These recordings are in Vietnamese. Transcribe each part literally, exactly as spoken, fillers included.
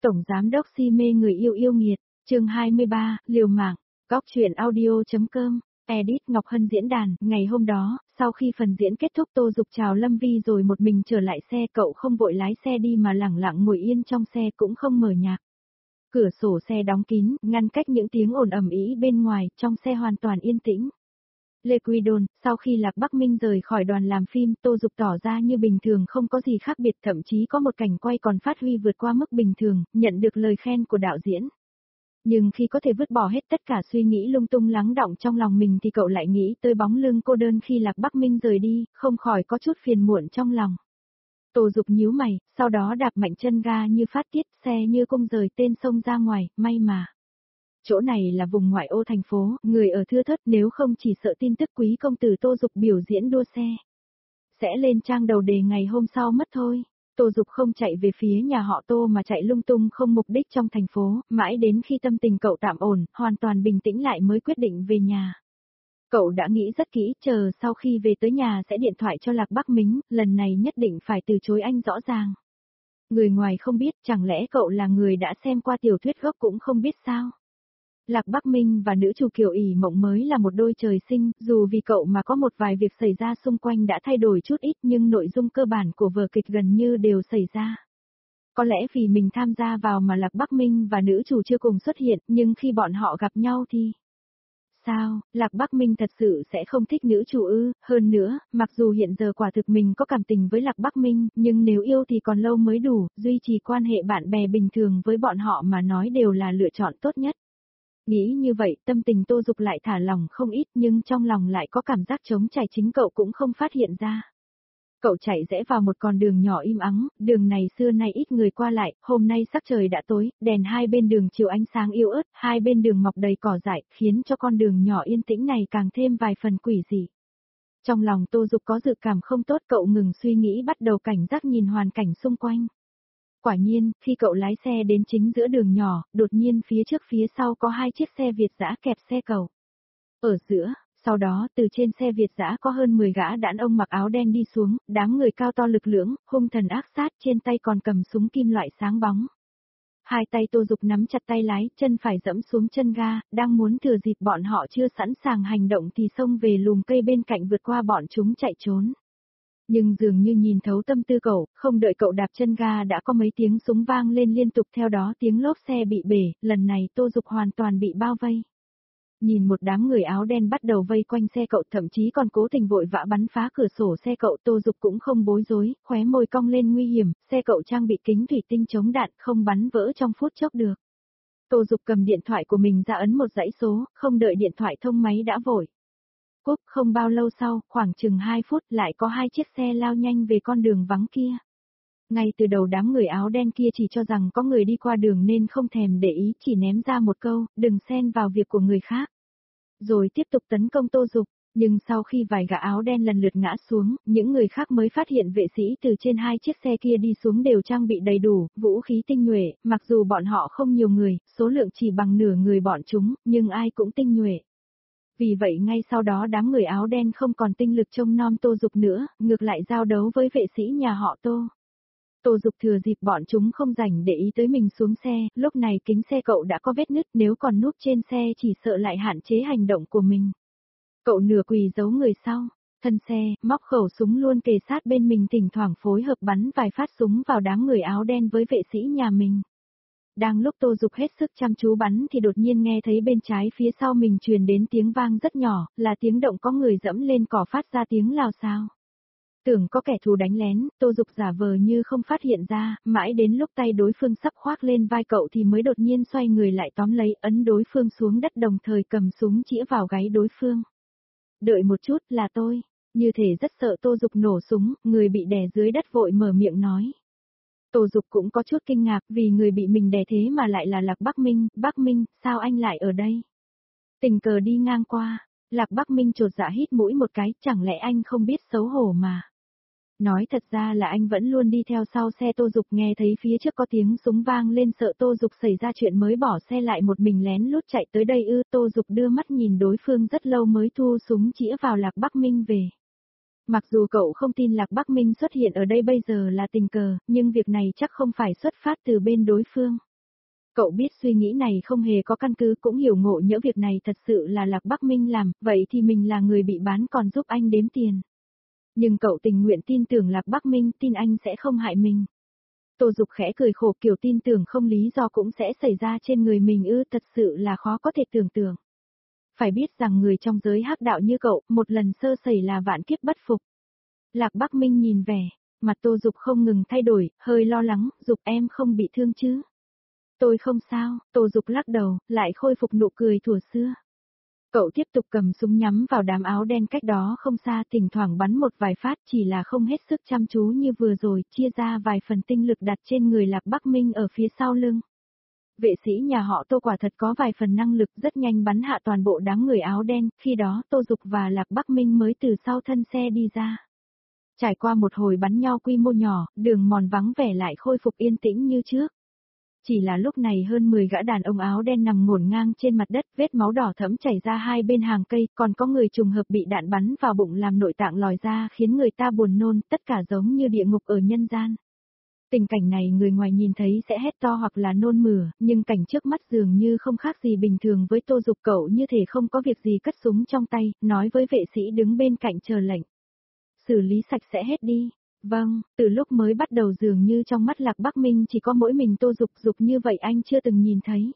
Tổng Giám đốc si mê người yêu yêu nghiệt, chương hai mươi ba, liều mạng, góc truyện audio.com, edit Ngọc Hân diễn đàn, ngày hôm đó, sau khi phần diễn kết thúc Tô Dục chào Lâm Vi rồi một mình trở lại xe, cậu không vội lái xe đi mà lẳng lặng ngồi yên trong xe cũng không mở nhạc. Cửa sổ xe đóng kín, ngăn cách những tiếng ồn ầm ĩ bên ngoài, trong xe hoàn toàn yên tĩnh. Lê Quy Đôn, sau khi Lạc Bắc Minh rời khỏi đoàn làm phim, Tô Dục tỏ ra như bình thường không có gì khác biệt, thậm chí có một cảnh quay còn phát huy vượt qua mức bình thường, nhận được lời khen của đạo diễn. Nhưng khi có thể vứt bỏ hết tất cả suy nghĩ lung tung lắng đọng trong lòng mình thì cậu lại nghĩ tới bóng lưng cô đơn khi Lạc Bắc Minh rời đi, không khỏi có chút phiền muộn trong lòng. Tô Dục nhíu mày, sau đó đạp mạnh chân ga như phát tiết, xe như cung rời tên sông ra ngoài, may mà. Chỗ này là vùng ngoại ô thành phố, người ở thưa thớt, nếu không chỉ sợ tin tức quý công tử Tô Dục biểu diễn đua xe sẽ lên trang đầu đề ngày hôm sau mất thôi. Tô Dục không chạy về phía nhà họ Tô mà chạy lung tung không mục đích trong thành phố, mãi đến khi tâm tình cậu tạm ổn, hoàn toàn bình tĩnh lại mới quyết định về nhà. Cậu đã nghĩ rất kỹ, chờ sau khi về tới nhà sẽ điện thoại cho Lạc Bắc Minh, lần này nhất định phải từ chối anh rõ ràng. Người ngoài không biết, chẳng lẽ cậu là người đã xem qua tiểu thuyết gốc cũng không biết sao? Lạc Bắc Minh và nữ chủ Kiều ỷ mộng mới là một đôi trời sinh, dù vì cậu mà có một vài việc xảy ra xung quanh đã thay đổi chút ít nhưng nội dung cơ bản của vở kịch gần như đều xảy ra. Có lẽ vì mình tham gia vào mà Lạc Bắc Minh và nữ chủ chưa cùng xuất hiện, nhưng khi bọn họ gặp nhau thì... Sao, Lạc Bắc Minh thật sự sẽ không thích nữ chủ ư? Hơn nữa, mặc dù hiện giờ quả thực mình có cảm tình với Lạc Bắc Minh, nhưng nếu yêu thì còn lâu mới đủ, duy trì quan hệ bạn bè bình thường với bọn họ mà nói đều là lựa chọn tốt nhất. Nghĩ như vậy, tâm tình Tô Dục lại thả lòng không ít nhưng trong lòng lại có cảm giác trống trải, chính cậu cũng không phát hiện ra. Cậu chạy rẽ vào một con đường nhỏ im ắng, đường này xưa nay ít người qua lại, hôm nay sắc trời đã tối, đèn hai bên đường chiếu ánh sáng yếu ớt, hai bên đường mọc đầy cỏ dại, khiến cho con đường nhỏ yên tĩnh này càng thêm vài phần quỷ dị. Trong lòng Tô Dục có dự cảm không tốt, cậu ngừng suy nghĩ bắt đầu cảnh giác nhìn hoàn cảnh xung quanh. Quả nhiên, khi cậu lái xe đến chính giữa đường nhỏ, đột nhiên phía trước phía sau có hai chiếc xe Việt dã kẹp xe cậu. Ở giữa, sau đó từ trên xe Việt dã có hơn mười gã đàn ông mặc áo đen đi xuống, đám người cao to lực lưỡng, hung thần ác sát, trên tay còn cầm súng kim loại sáng bóng. Hai tay Tô Dục nắm chặt tay lái, chân phải dẫm xuống chân ga, đang muốn thừa dịp bọn họ chưa sẵn sàng hành động thì xông về lùm cây bên cạnh vượt qua bọn chúng chạy trốn. Nhưng dường như nhìn thấu tâm tư cậu, không đợi cậu đạp chân ga đã có mấy tiếng súng vang lên liên tục, theo đó tiếng lốp xe bị bể, lần này Tô Dục hoàn toàn bị bao vây. Nhìn một đám người áo đen bắt đầu vây quanh xe cậu, thậm chí còn cố tình vội vã bắn phá cửa sổ xe cậu, Tô Dục cũng không bối rối, khóe môi cong lên nguy hiểm, xe cậu trang bị kính thủy tinh chống đạn, không bắn vỡ trong phút chốc được. Tô Dục cầm điện thoại của mình ra ấn một dãy số, không đợi điện thoại thông máy đã vội. Cúp, không bao lâu sau, khoảng chừng hai phút lại có hai chiếc xe lao nhanh về con đường vắng kia. Ngay từ đầu đám người áo đen kia chỉ cho rằng có người đi qua đường nên không thèm để ý, chỉ ném ra một câu, đừng xen vào việc của người khác. Rồi tiếp tục tấn công Tô Dục, nhưng sau khi vài gã áo đen lần lượt ngã xuống, những người khác mới phát hiện vệ sĩ từ trên hai chiếc xe kia đi xuống đều trang bị đầy đủ, vũ khí tinh nhuệ, mặc dù bọn họ không nhiều người, số lượng chỉ bằng nửa người bọn chúng, nhưng ai cũng tinh nhuệ. Vì vậy ngay sau đó đám người áo đen không còn tinh lực trông nom Tô Dục nữa, ngược lại giao đấu với vệ sĩ nhà họ Tô. Tô Dục thừa dịp bọn chúng không rảnh để ý tới mình xuống xe, lúc này kính xe cậu đã có vết nứt, nếu còn núp trên xe chỉ sợ lại hạn chế hành động của mình. Cậu nửa quỳ giấu người sau, thân xe, móc khẩu súng luôn kề sát bên mình, thỉnh thoảng phối hợp bắn vài phát súng vào đám người áo đen với vệ sĩ nhà mình. Đang lúc Tô Dục hết sức chăm chú bắn thì đột nhiên nghe thấy bên trái phía sau mình truyền đến tiếng vang rất nhỏ, là tiếng động có người dẫm lên cỏ phát ra tiếng lào xao. Tưởng có kẻ thù đánh lén, Tô Dục giả vờ như không phát hiện ra, mãi đến lúc tay đối phương sắp khoác lên vai cậu thì mới đột nhiên xoay người lại tóm lấy, ấn đối phương xuống đất, đồng thời cầm súng chĩa vào gáy đối phương. Đợi một chút, là tôi. Như thể rất sợ Tô Dục nổ súng, người bị đè dưới đất vội mở miệng nói. Tô Dục cũng có chút kinh ngạc vì người bị mình đè thế mà lại là Lạc Bắc Minh. Bắc Minh, sao anh lại ở đây? Tình cờ đi ngang qua. Lạc Bắc Minh chột dạ hít mũi một cái, chẳng lẽ anh không biết xấu hổ mà. Nói thật ra là anh vẫn luôn đi theo sau xe Tô Dục, nghe thấy phía trước có tiếng súng vang lên sợ Tô Dục xảy ra chuyện mới bỏ xe lại một mình lén lút chạy tới đây ư? Tô Dục đưa mắt nhìn đối phương rất lâu mới thu súng chĩa vào Lạc Bắc Minh về. Mặc dù cậu không tin Lạc Bắc Minh xuất hiện ở đây bây giờ là tình cờ, nhưng việc này chắc không phải xuất phát từ bên đối phương. Cậu biết suy nghĩ này không hề có căn cứ, cũng hiểu ngộ nhỡ việc này thật sự là Lạc Bắc Minh làm, vậy thì mình là người bị bán còn giúp anh đếm tiền. Nhưng cậu tình nguyện tin tưởng Lạc Bắc Minh, tin anh sẽ không hại mình. Tô Dục khẽ cười khổ, kiểu tin tưởng không lý do cũng sẽ xảy ra trên người mình ư, thật sự là khó có thể tưởng tượng. Phải biết rằng người trong giới hắc đạo như cậu, một lần sơ sẩy là vạn kiếp bất phục. Lạc Bắc Minh nhìn vẻ, mặt Tô Dục không ngừng thay đổi, hơi lo lắng, Dục em không bị thương chứ? Tôi không sao, Tô Dục lắc đầu, lại khôi phục nụ cười thuở xưa. Cậu tiếp tục cầm súng nhắm vào đám áo đen cách đó không xa, thỉnh thoảng bắn một vài phát, chỉ là không hết sức chăm chú như vừa rồi, chia ra vài phần tinh lực đặt trên người Lạc Bắc Minh ở phía sau lưng. Vệ sĩ nhà họ Tô quả thật có vài phần năng lực, rất nhanh bắn hạ toàn bộ đám người áo đen, khi đó Tô Dục và Lạc Bắc Minh mới từ sau thân xe đi ra. Trải qua một hồi bắn nhau quy mô nhỏ, đường mòn vắng vẻ lại khôi phục yên tĩnh như trước. Chỉ là lúc này hơn mười gã đàn ông áo đen nằm ngổn ngang trên mặt đất, vết máu đỏ thẫm chảy ra hai bên hàng cây, còn có người trùng hợp bị đạn bắn vào bụng làm nội tạng lòi ra, khiến người ta buồn nôn, tất cả giống như địa ngục ở nhân gian. Tình cảnh này người ngoài nhìn thấy sẽ hét to hoặc là nôn mửa, nhưng cảnh trước mắt dường như không khác gì bình thường với Tô Dục, cậu như thể không có việc gì cất súng trong tay, nói với vệ sĩ đứng bên cạnh chờ lệnh. Xử lý sạch sẽ hết đi. Vâng, từ lúc mới bắt đầu dường như trong mắt Lạc Bắc Minh chỉ có mỗi mình Tô Dục, Dục như vậy anh chưa từng nhìn thấy.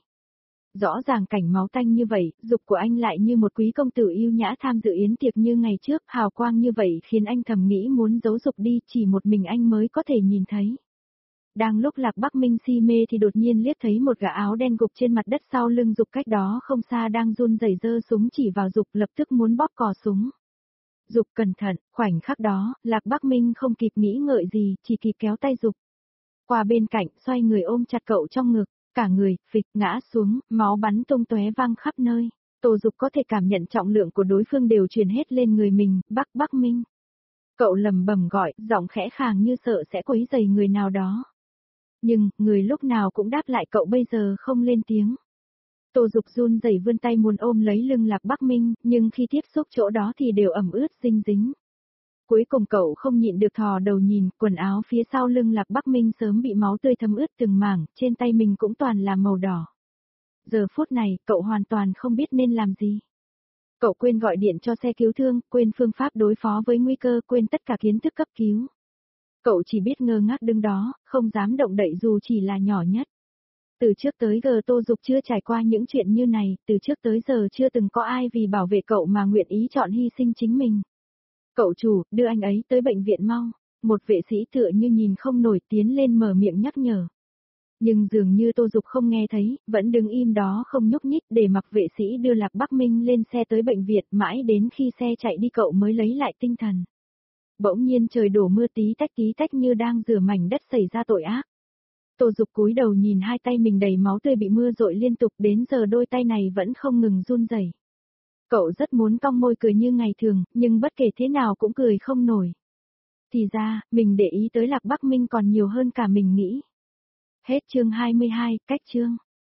Rõ ràng cảnh máu tanh như vậy, Dục của anh lại như một quý công tử yêu nhã tham dự yến tiệc như ngày trước, hào quang như vậy khiến anh thầm nghĩ muốn giấu Dục đi, chỉ một mình anh mới có thể nhìn thấy. Đang lúc Lạc Bắc Minh si mê thì đột nhiên liếc thấy một gã áo đen gục trên mặt đất sau lưng Dục cách đó không xa đang run rẩy giơ súng chỉ vào Dục, lập tức muốn bóp cò súng. Dục cẩn thận, khoảnh khắc đó, Lạc Bắc Minh không kịp nghĩ ngợi gì, chỉ kịp kéo tay Dục qua bên cạnh, xoay người ôm chặt cậu trong ngực, cả người, phịch, ngã xuống, máu bắn tung tóe văng khắp nơi. Tô Dục có thể cảm nhận trọng lượng của đối phương đều truyền hết lên người mình, Bắc Bắc Minh. Cậu lầm bầm gọi, giọng khẽ khàng như sợ sẽ quấy rầy người nào đó. Nhưng, người lúc nào cũng đáp lại cậu bây giờ không lên tiếng. Tô Dục run rẩy vươn tay muốn ôm lấy lưng Lạc Bắc Minh, nhưng khi tiếp xúc chỗ đó thì đều ẩm ướt dinh dính. Cuối cùng cậu không nhịn được thò đầu nhìn, quần áo phía sau lưng Lạc Bắc Minh sớm bị máu tươi thấm ướt từng mảng, trên tay mình cũng toàn là màu đỏ. Giờ phút này, cậu hoàn toàn không biết nên làm gì. Cậu quên gọi điện cho xe cứu thương, quên phương pháp đối phó với nguy cơ, quên tất cả kiến thức cấp cứu. Cậu chỉ biết ngơ ngác đứng đó, không dám động đậy dù chỉ là nhỏ nhất. Từ trước tới giờ Tô Dục chưa trải qua những chuyện như này, từ trước tới giờ chưa từng có ai vì bảo vệ cậu mà nguyện ý chọn hy sinh chính mình. Cậu chủ, đưa anh ấy tới bệnh viện mau. Một vệ sĩ tựa như nhìn không nổi tiến lên mở miệng nhắc nhở. Nhưng dường như Tô Dục không nghe thấy, vẫn đứng im đó không nhúc nhích để mặc vệ sĩ đưa Lạc Bắc Minh lên xe tới bệnh viện, mãi đến khi xe chạy đi cậu mới lấy lại tinh thần. Bỗng nhiên trời đổ mưa tí tách tí tách như đang rửa mảnh đất xảy ra tội ác. Tô Dục cúi đầu nhìn hai tay mình đầy máu tươi bị mưa rội liên tục, đến giờ đôi tay này vẫn không ngừng run rẩy. Cậu rất muốn cong môi cười như ngày thường, nhưng bất kể thế nào cũng cười không nổi. Thì ra, mình để ý tới Lạc Bắc Minh còn nhiều hơn cả mình nghĩ. Hết chương hai mươi hai, cách chương.